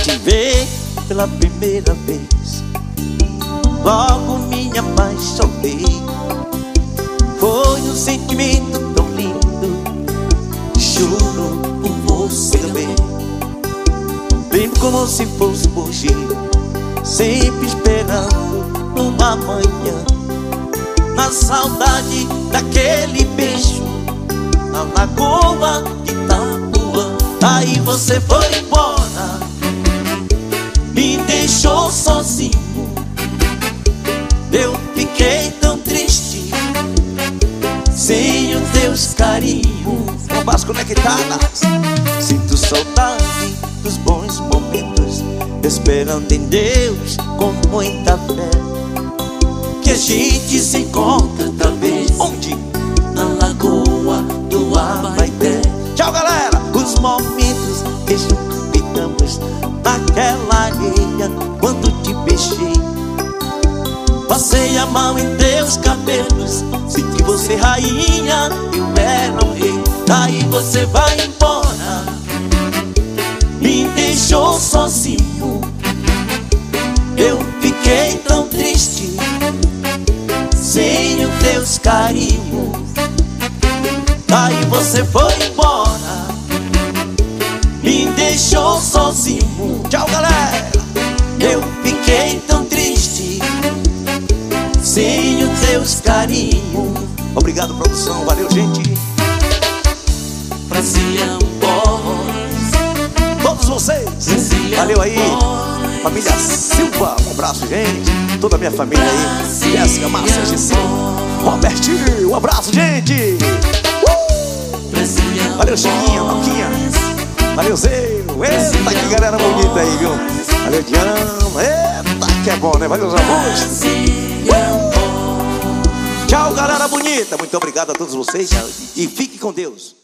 te ver pela primeira vez, logo me apaixonei. Foi um sentimento tão lindo, juro por você também. Lembro como se fosse hoje, sempre esperando uma manhã, na saudade daquele beijo na lagoa de Itapuã. Aí você foi embora, me deixou sozinho. Eu fiquei tão triste, sem os teus carinhos. Bombas conectadas. Sinto saudade dos bons momentos, esperando em Deus com muita fé que a gente se encontra outra vez. Onde? Na lagoa do Abaeté. Tchau, galera. Os momentos que juntos ficamos naquela areia, quando te beijei, passei a mão em teus cabelos, senti você rainha, eu era um rei. Daí você vai embora, me deixou sozinho. Eu fiquei tão triste, sem os teus carinhos. Daí você foi embora, me deixou sozinho. Tchau, galera. Eu fiquei tão triste, sem os teus carinhos. Obrigado, produção. Valeu, gente. Brazilian Boys, Todos vocês. Brazilian Valeu aí. Boys. Família Silva. Um abraço, gente. Toda a minha família aí. Jéssica, Márcia, Gissi, Robertinho. Um abraço, gente. Brazilian Valeu, Chiquinha, Malquinha. Valeu, Zé. Eita, que galera bonita aí, viu? Valeu, Diana. Eita, que é bom, né? Valeu, os avós. Tchau, galera bonita. Muito obrigado a todos vocês. E fique com Deus.